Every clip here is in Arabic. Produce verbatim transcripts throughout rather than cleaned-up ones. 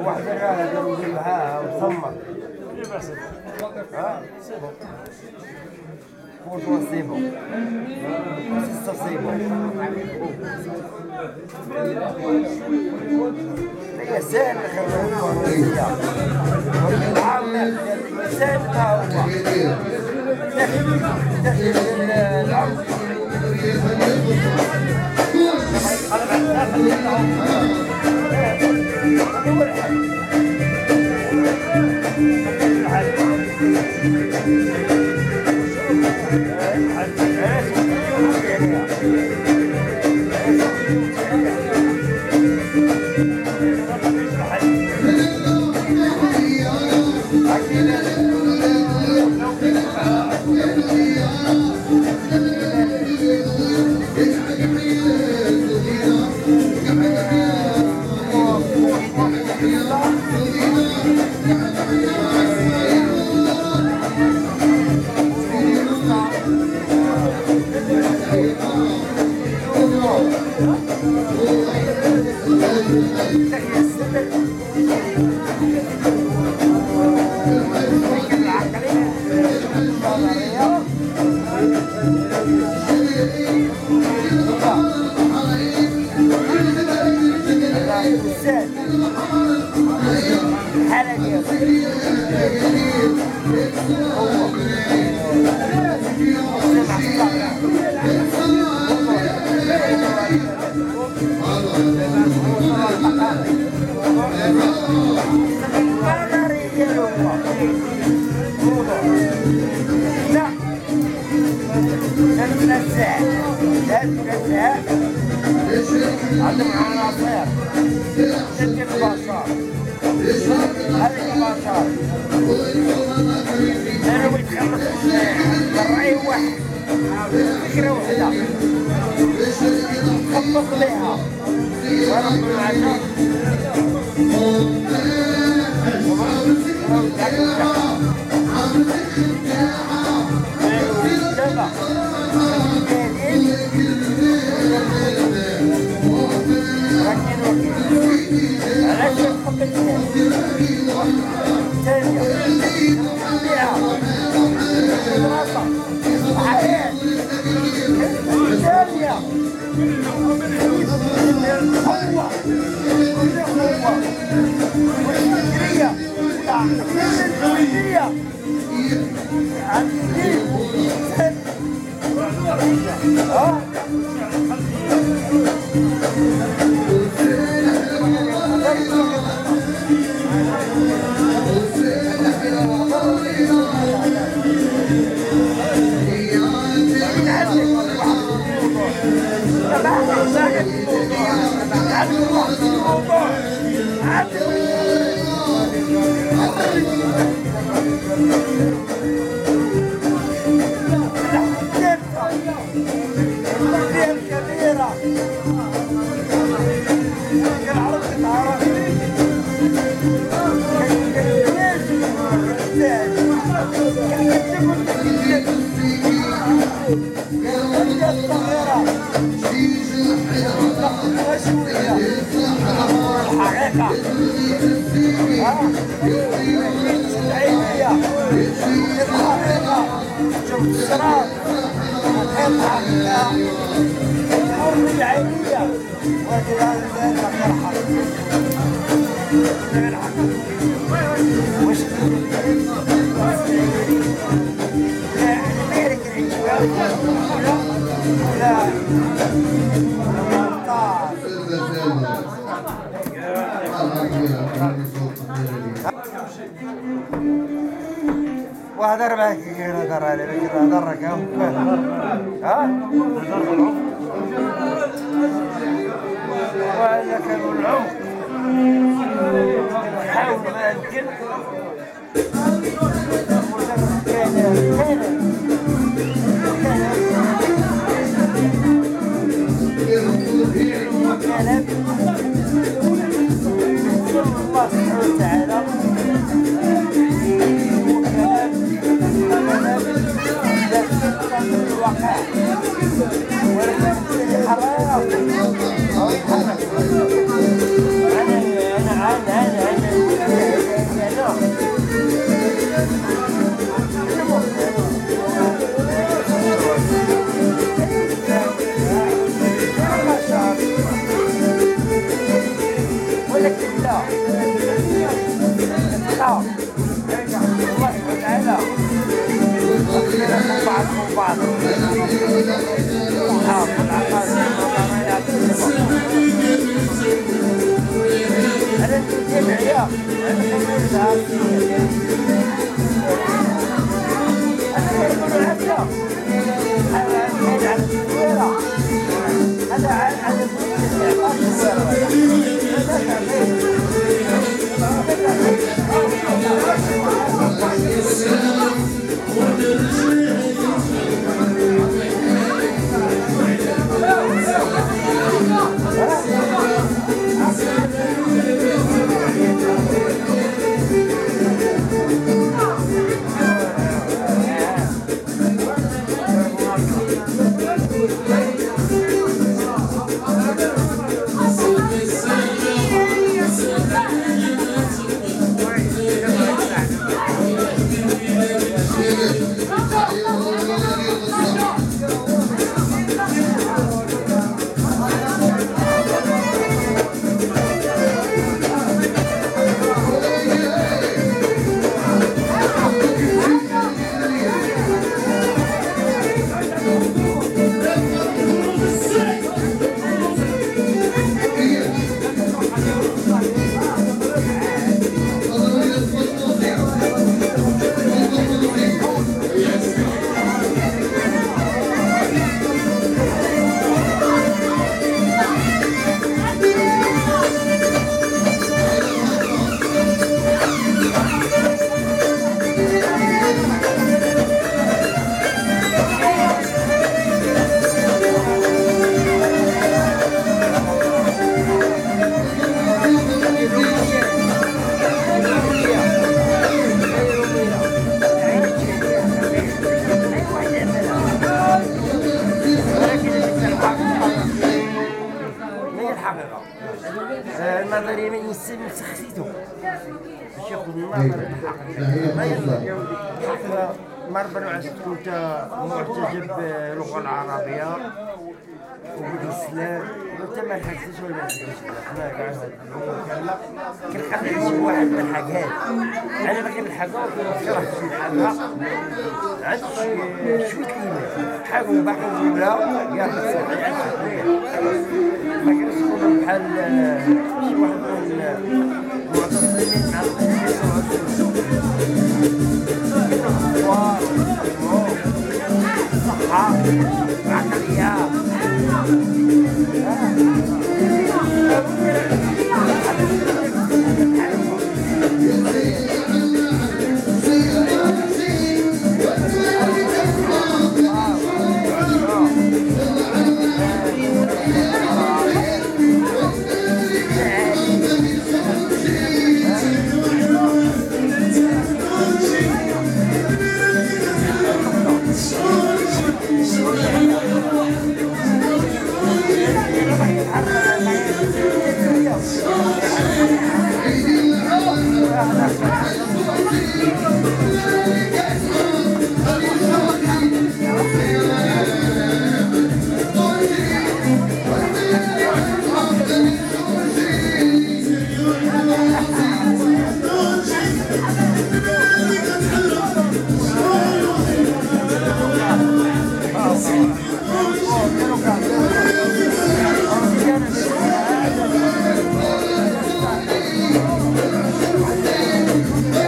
واحد الرجال يجي معاها وتصمم. ها؟ فوق وصيبه. ستة صيبه. هي سهل خلوه روسيا. والعامة سهل ما هو. دخل دخل العمر. واحد أربعة كيلو درة على بكرة درة كم؟ ها؟ وهذا كانوا العمق حاول ما أمكن كان الله سبحانه وتعالى الواقع ولكن الحرارة أنا أنا أنا أنا النظريه ما ينسى مسخيتو باش ياخذ النظر الحق ما يلزم الحق مربع كنت معتجب باللغه العربيه وبالاسلام قلت ما لحقتش ولا ما لحقتش انا قاعد كنلقى شي واحد ما لحقهاش انا ما كنلحقها وكنكره نلحقها عاد شويه الايمان حاول من بعد نقولها يلا صافي عاد شويه ما كانش يكون بحال شي واحد من المعتصمين مع الصحة العقلية Oh,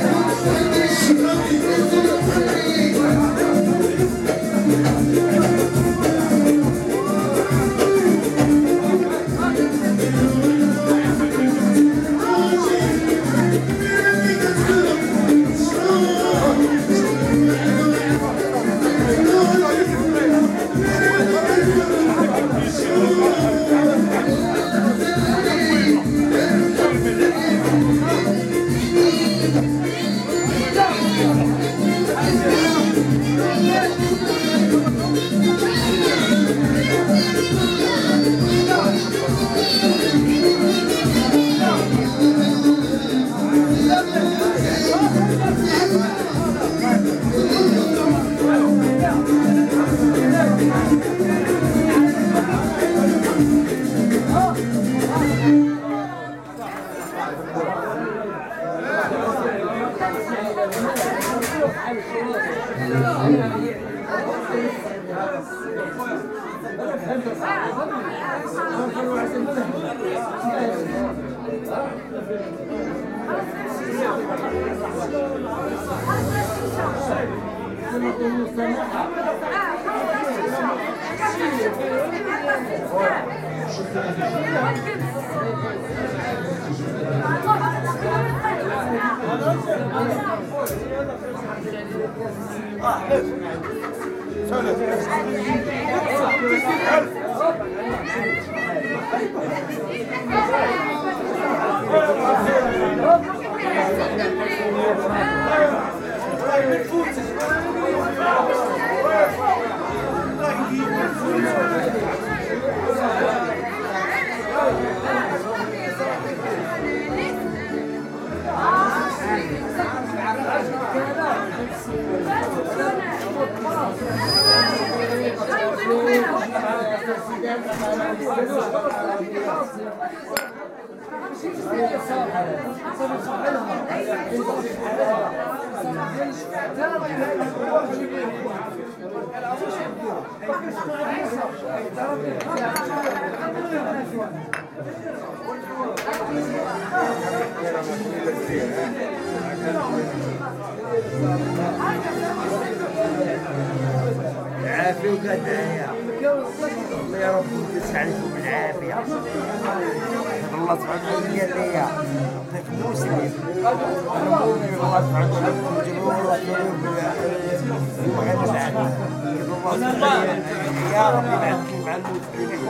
العافية وقدايا الله يا رب يدس عليكم بالعافية. الله سبحانه وتعالى ليا يعطيك مسلم. أنا مؤمن بالله سبحانه وتعالى بالجمهور والجنوب والمغرب بعد. الله سبحانه يا رب يبعثكم مع المسلمين.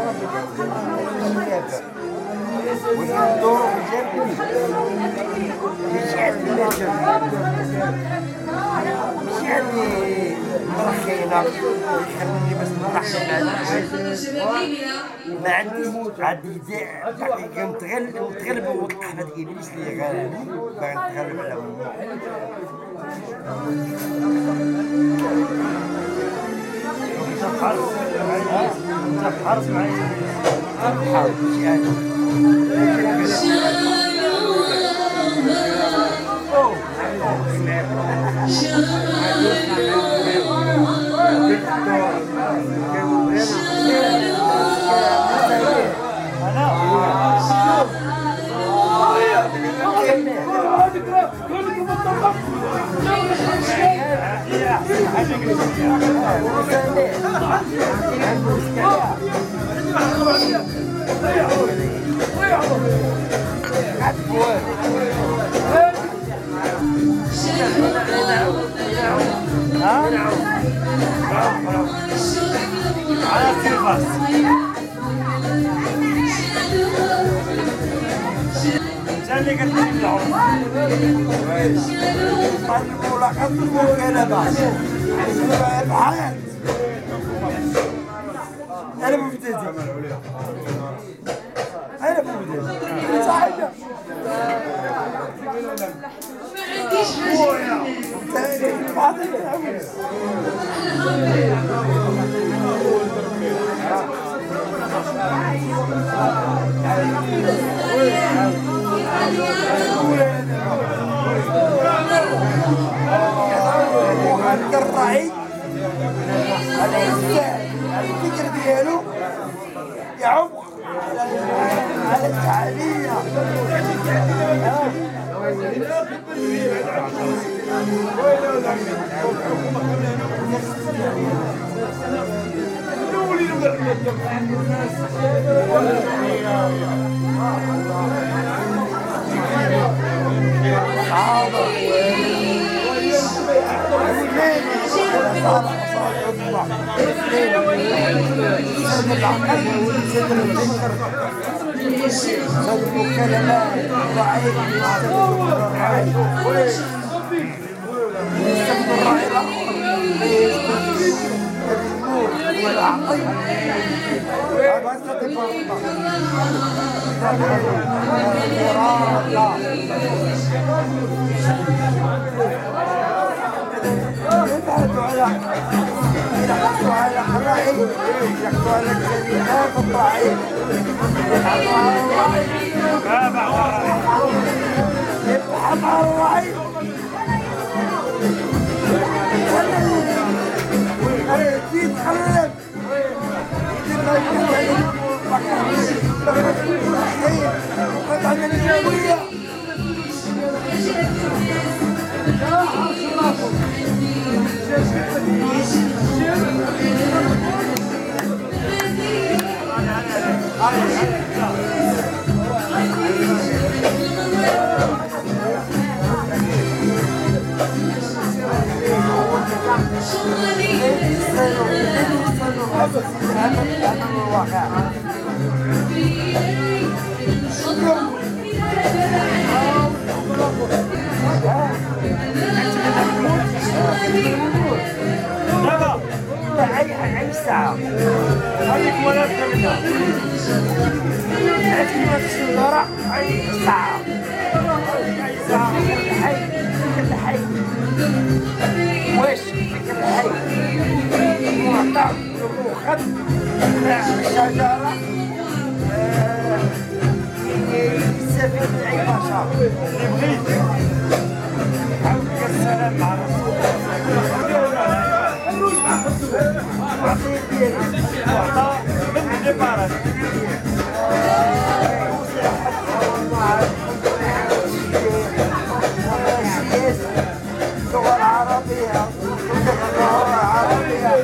ويدوروا بالجنة مش يعني مش يعني مرخينا يخليني بس نرحب ما عندي عندي حقيقة متغلب متغلب وأحمد إبليس اللي غالبني باغي نتغلب على أمه. أنت حارس أنت حارس معي حارس يعني اللي قلت لي بالعرس طيب ولا قدموا كلمة الحياة أنا مبتدئ أنا مبتدئ صحيح وهذا الرعي الفكر ديالو يعم على الفعالية صدق الكلمات ضعيف الراعي يستخدم الراعي الاخر النور والعقل هذا صدق يبعدوا على يحطوا على الراعي يحطوا على الكلمات الراعي يبحث عن الراعي يبحث عن الراعي أي ساعة هذيك ولا منها عرفت كيما تمشي للورا أي ساعة أي ساعة كل حي كل حي واش كل حي معطى وخد الشجرة يستفيد من أي بشر اللي بغيت حاول السلام مع رسول الله اللغة العربية اللغة العربية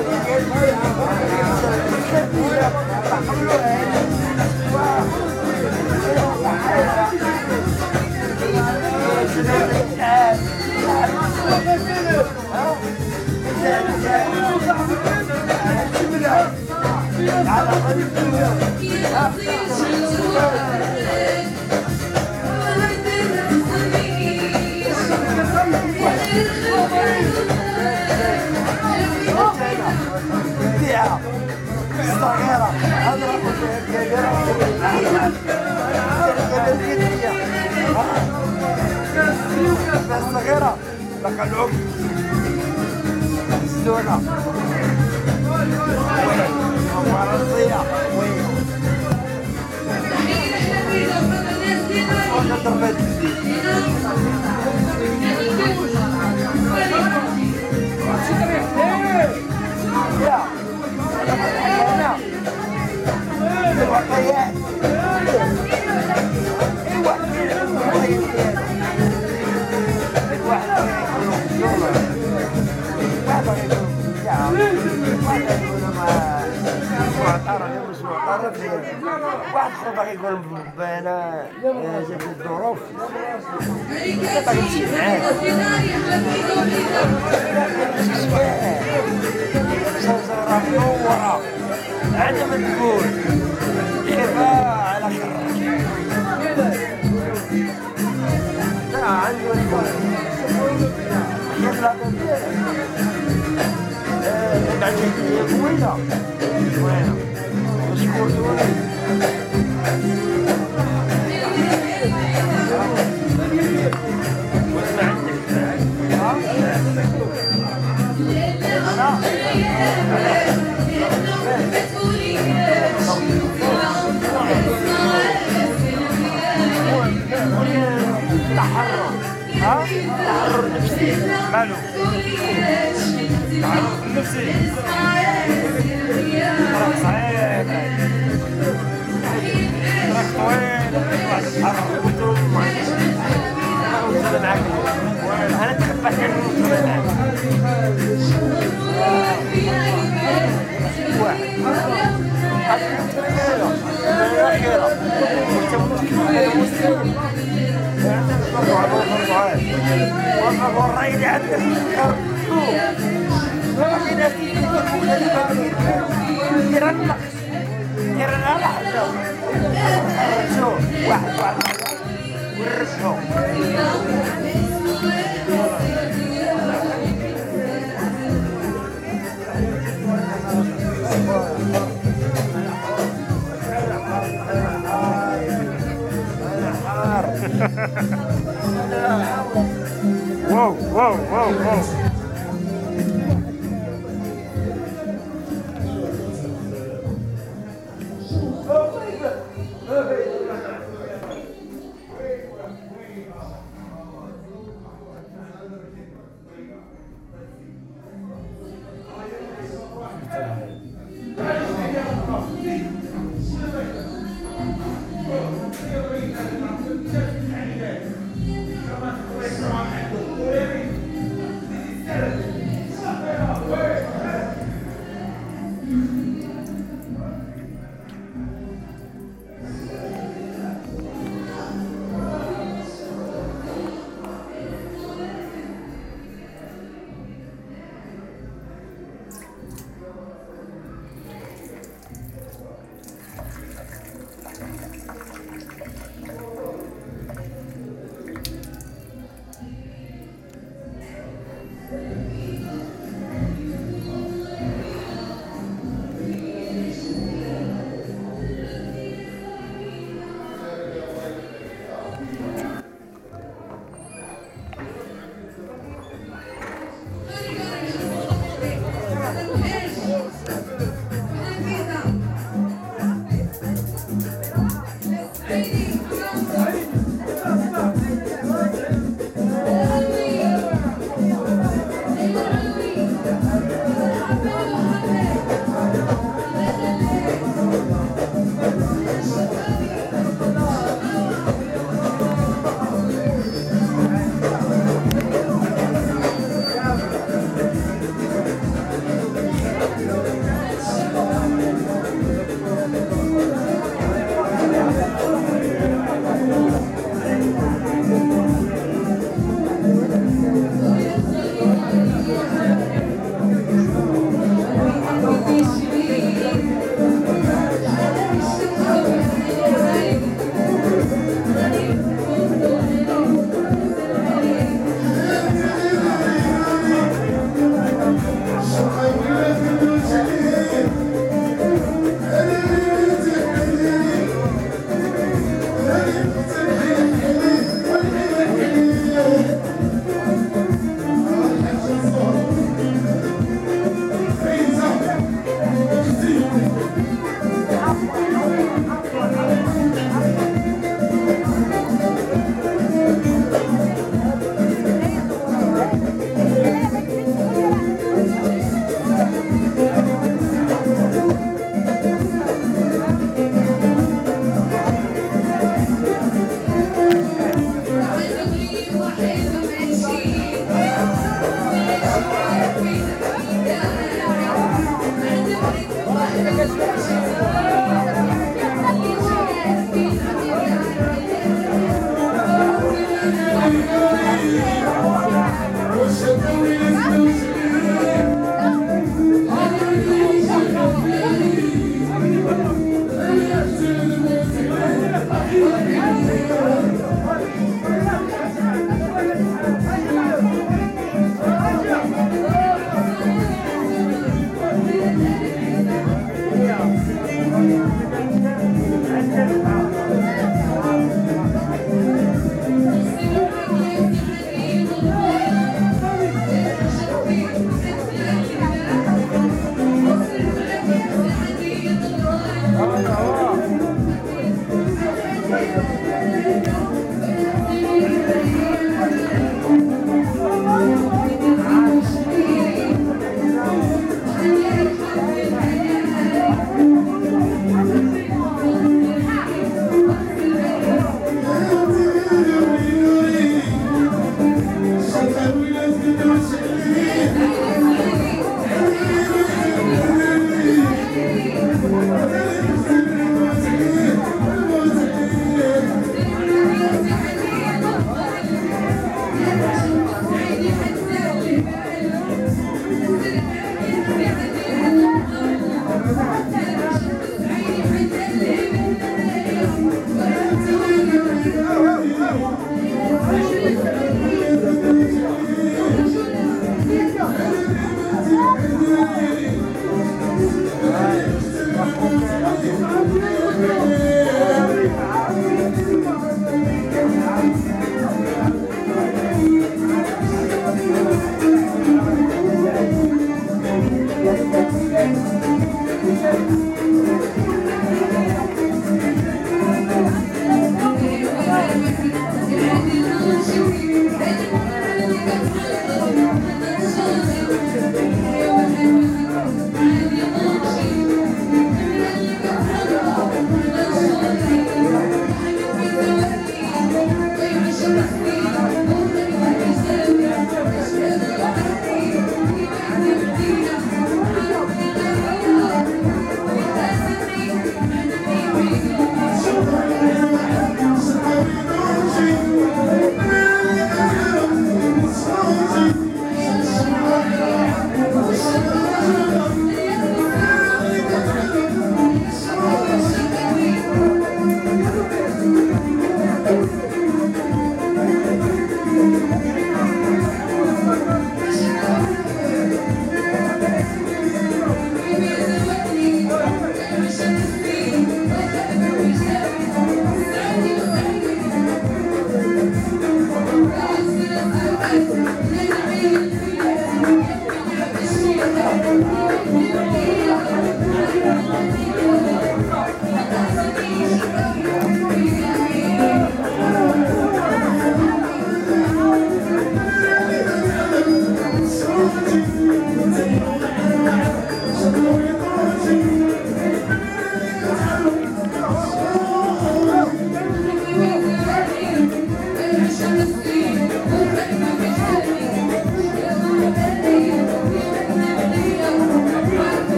صغيرة أضرب كبيرة صغيرة لك العب الزونة ومرضية وضربت يا الوقيات واحد اخر باغي يقول انا جات الظروف باغي نمشي معاك شجرة منورة عندها ما تقول خيرها على خير لا عندي ما تقول خير لا بعدين طويلة زوينة مشكور زوين وما عندك تحرر ها تحرر نفسي مالو تحرر نفسي راك صعيب راك طويل واحد تحرر وتروح معاك انا تخبى كان نوصل معاك والرأي اللي عندك يرنق يرنق حاجة واحد واحد ورشو واو واو واو واو Thank you.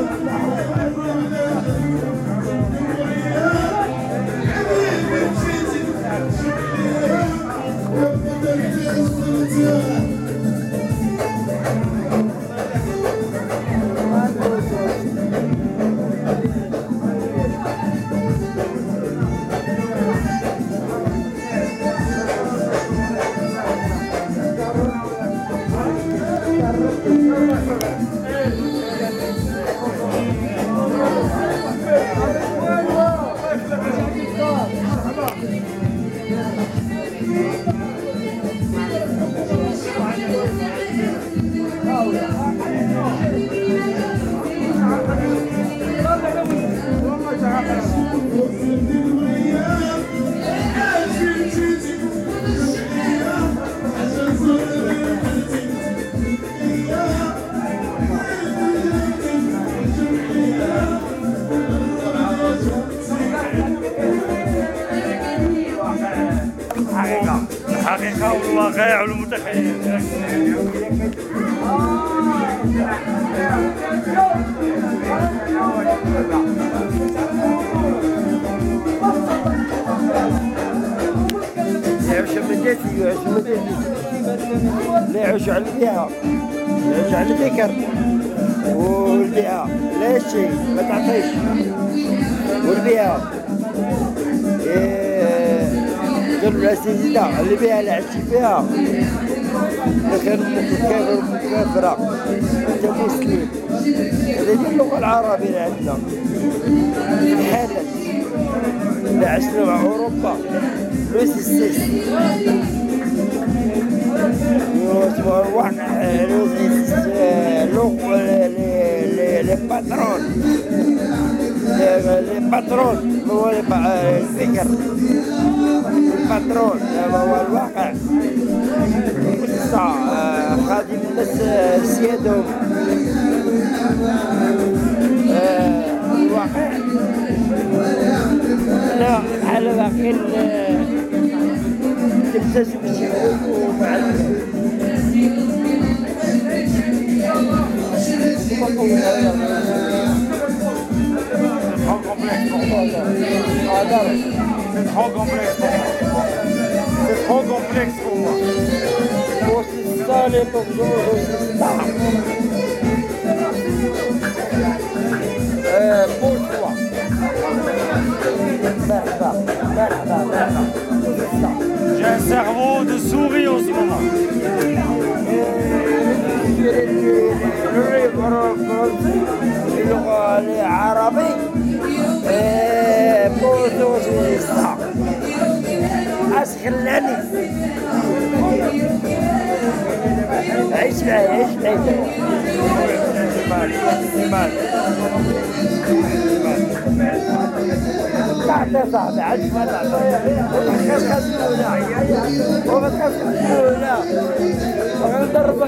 الحقيقة والواقع والمتخيل. يعيش مدتي يعيش مدتي لا يعيش على البيئة يعيش على الذكر والبيئة لا شيء ما تعطيش والبيئة قالوا الأساتذة اللي بيها اللي عشتي فيها كان مكافر مكافرة أنت مسلم هذه اللغة العربية اللي عندنا الحالة اللي عشنا مع أوروبا لوس السيس يسمى الواقع لوس اللغة لي باترون لي باترون هو الفكر الباترون هو الواقع خادم الناس سيادهم الواقع لا على باقي تبتسم بشيء مع C'est trop complexe pour moi. C'est trop complexe pour moi. C'est ça les pauvres, c'est ça. Euh, pour toi. Merda, merda, merda. C'est ça. J'ai un cerveau de souris en ce moment. اللغة العربي بوزوز ويستا أسخلاني عيش معي عيش معي تعطي صاحبي عيش ما تعطي وتخسخسونا وتخسخسونا وغنضربك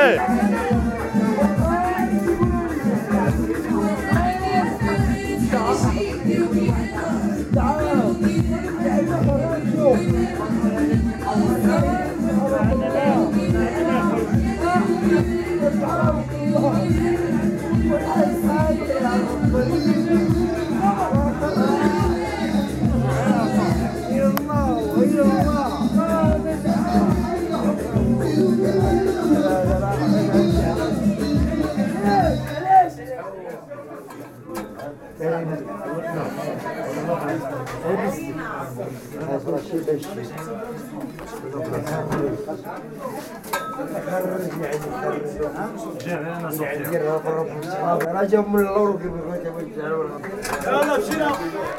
رجب من اللورو كيف يلا مشينا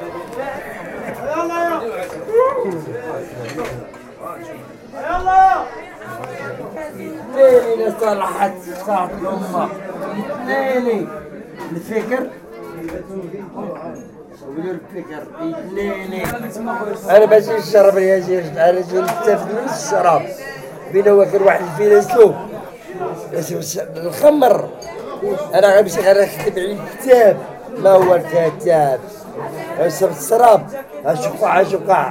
يلا يلا ليلي لصالحت صاحب الأمة ليلي الفكر الفكر ليلي أنا باش نشرب يا جيش أنا جاي نستفد من الشراب بينا واكل واحد الفيلسوف الخمر أنا غنمشي غير نكتب عليه كتاب ما هو الكتاب نشرب الشراب أشوف قاع أشوف قاع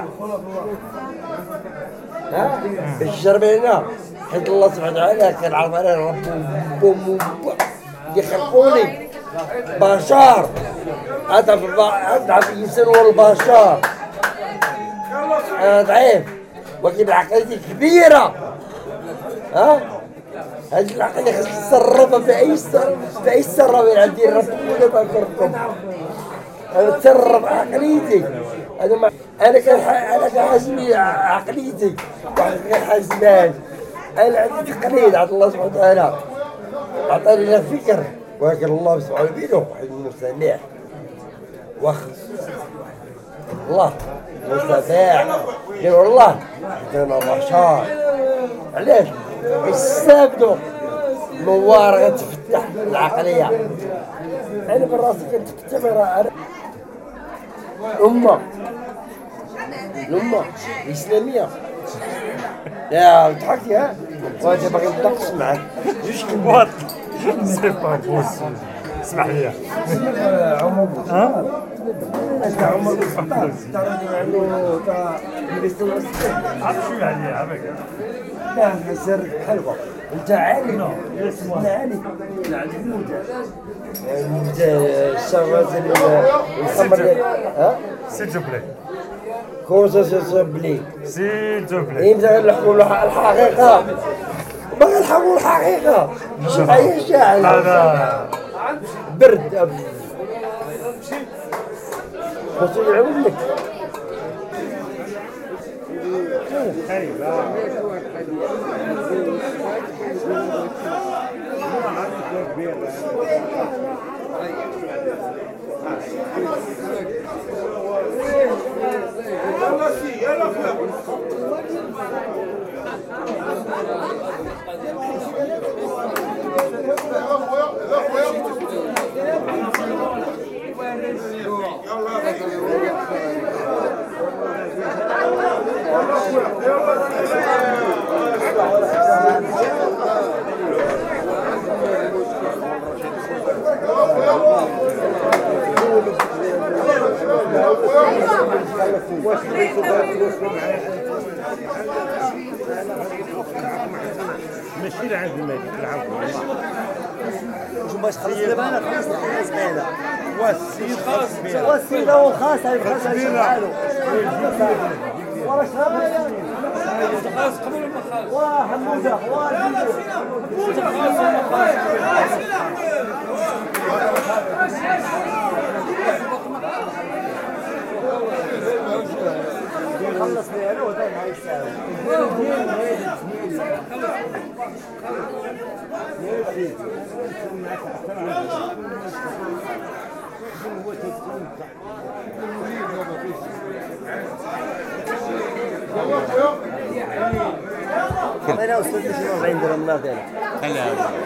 ها باش نشرب هنا حيت الله سبحانه وتعالى كنعرف أنا ربو بوم يخلقوني بشار اضعف اضعف الانسان هو البشر. انا ضعيف ولكن عقليتي كبيره. ها هذه العقليه خاصك تصرفها في اي تصرف في اي تصرف اللي عندي ربكم ولا بكركم. انا تصرف عقليتي. انا ما انا كان انا كنحاسب عقليتي واحد ما كنحاسبهاش. انا عندي تقليد عند الله سبحانه وتعالى عطاني له فكر ولكن الله سبحانه بينه واحد المصنع واخ الله مستطاع قال والله انا بشر. علاش؟ يستافدوا نوار غتفتح العقليه. انا براسي كنتفتح انا الامه الامه الاسلاميه. يا ضحكتي ها؟ وانا باغي نتناقش معاك جوج كلمات. سي با بوسيبل. اسمح لي. ها؟ انت عمر بن الخطاب ترى عنده تاع يلبسوا عرف شويه عليا عافاك. لا نسر حلوه. انت عالي انت عالي انت الشغلات الخمر. ها؟ سيل تو بلاي. كوزا سيسبلي سيل تو بلاي. يمزح نقولوا الحقيقه باغي نحاولوا الحقيقه. اي شاعر هذا برد خصو يعاود لك. ماشي لعند الملك العفو. واش باش خلص دابا انا خلصت الناس هذا والسيد خاص بها. والسيد هو خاص هاي خاص بحالو ورا شرب خاص قبل ما خاص وحموده خلص لي انا وهذا هاي الساعه. انا استاذ ماشي أربعين درهم النار ديالك. هلا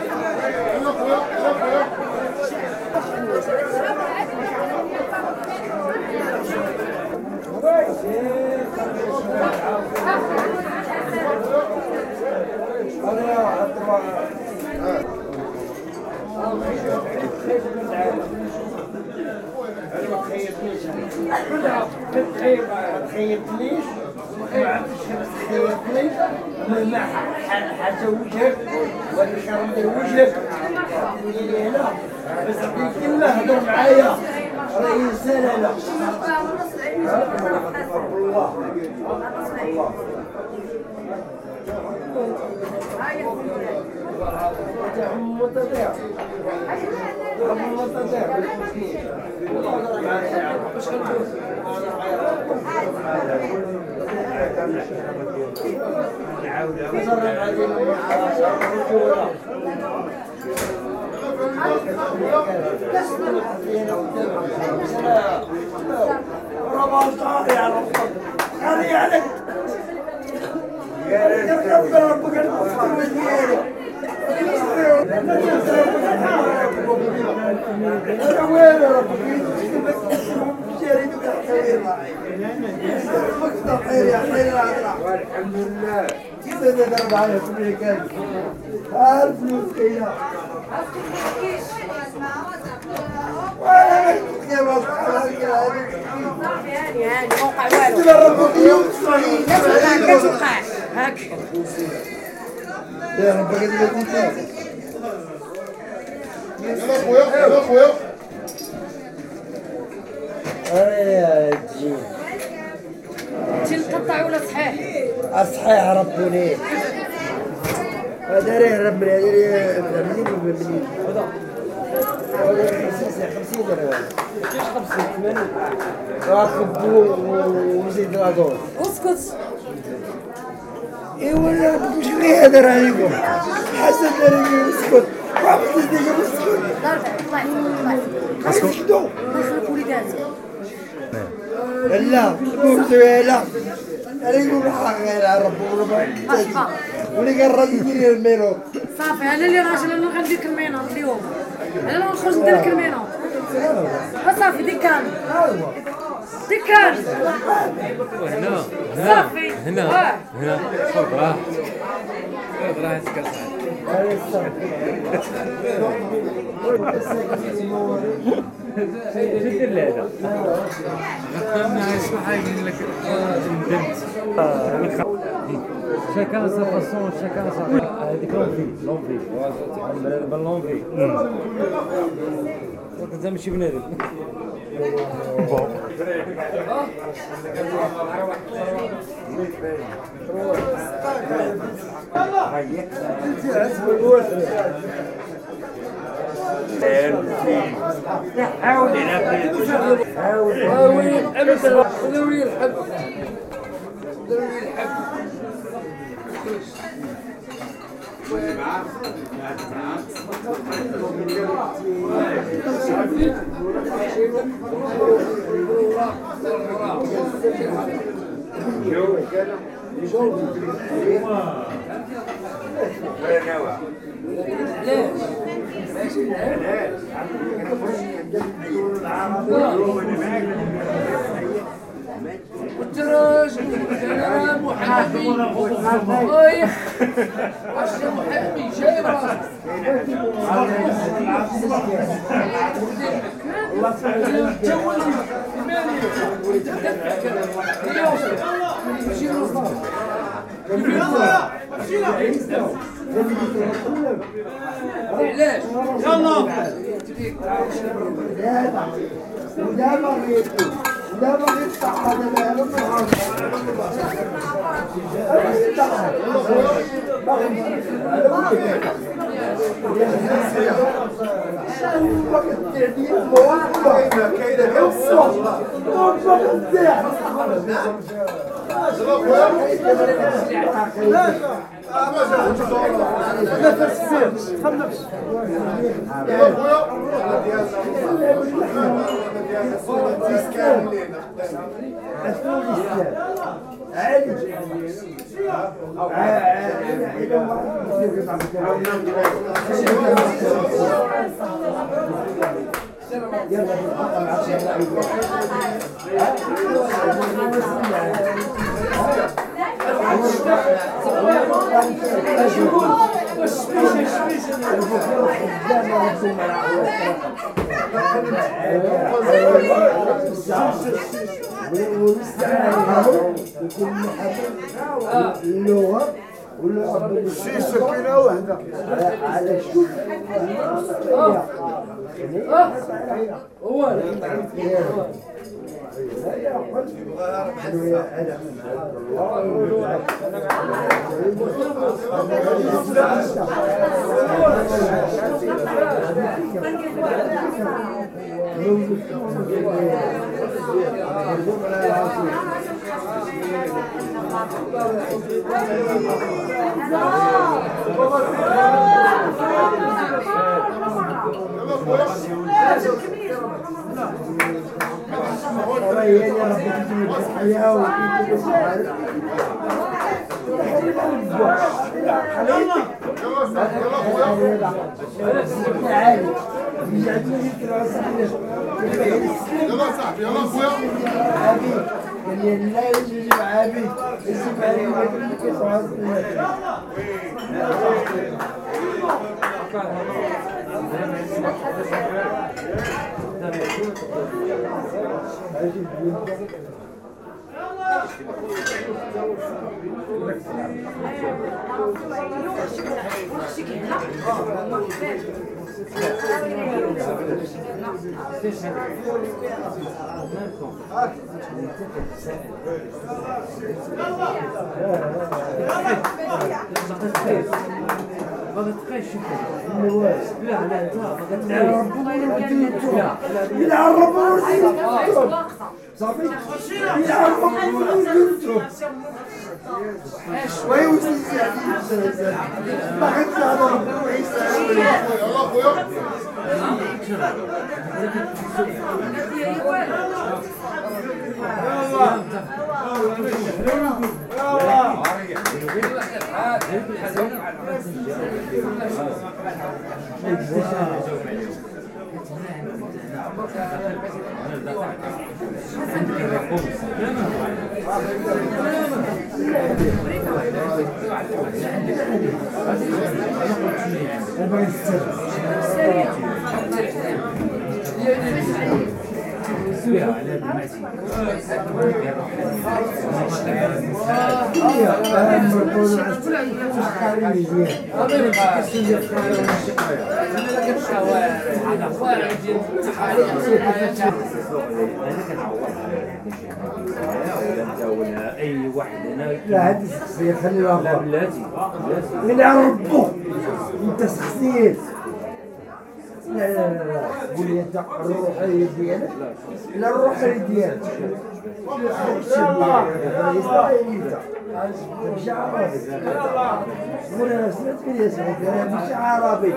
ما تخيلتنيش ما عرفتش تخيلتني ما حتى وجهك ولا كان ندير وجهك اللي هنا بس عطيك كلمه هضر معايا راه انسان انا الله الله عم متضيع عم متضيع الحمد لله كيف تدرب على كل كلب الفلوس كاينه هاني هاني موقع والو تدربوا اليوم صحيح كتوقع هاك يا ربي قد ما خويا يلا خويا ايه تجي انت نقطع ولا صحيح؟ صحيح ربوني هذا راه رب هذا راه منين منين هذا هذا خمسين درهم كيفاش خمسين ثمانين راكبو وزيد لاكور اسكت ايوا لا مش غير هذا راه يقول حسن راه يسكت واحد يدير يسكت طلع طلع اسكتوا الله يخليك وليداتك لا قلت لا انا يقول غير ربي ولي قال الراجل يدير المينوط صافي انا اللي راجل انا غندير لك المينوط اليوم انا اللي نخرج ندير لك المينوط صافي ديك كان ديك كان هنا صافي هنا هنا خذ راحتك خذ راحتك شو دير لي هذا؟ غتمنى اسمح لي لك ندمت chacun sa façon, chacun sa هذيك لونفي لونفي باللونفي انت ماشي بنادم حاول حاول حاول ابدا ضروري الحب ضروري الحب والتراجل انا محامي رايح عشان محامي جايب راسك علاش لا ما غيرت لا ما غيرت هذا لا ما تفسرش تخلفش يا اللغة ولا شي سكينة واحدة على شو هو يلا صاحبي يلا خويا قال لي لا يجي عابي يجي عليه ما كيصعد ما تبقاش لا لا انت ما تتعاود يلعبوا صافي يلعبوا شوي وزيد ما كنتش هضر يلا خويا اي واحد هنا لا هذه شخصية خليها لا بلاتي بلاتي يلعبوا انت شخصية لا لا لا لا قول لي انت الروحية ديالك لا الروحية ديالك ماشي عربي ولا سمعت يا سعيد انا ماشي عربي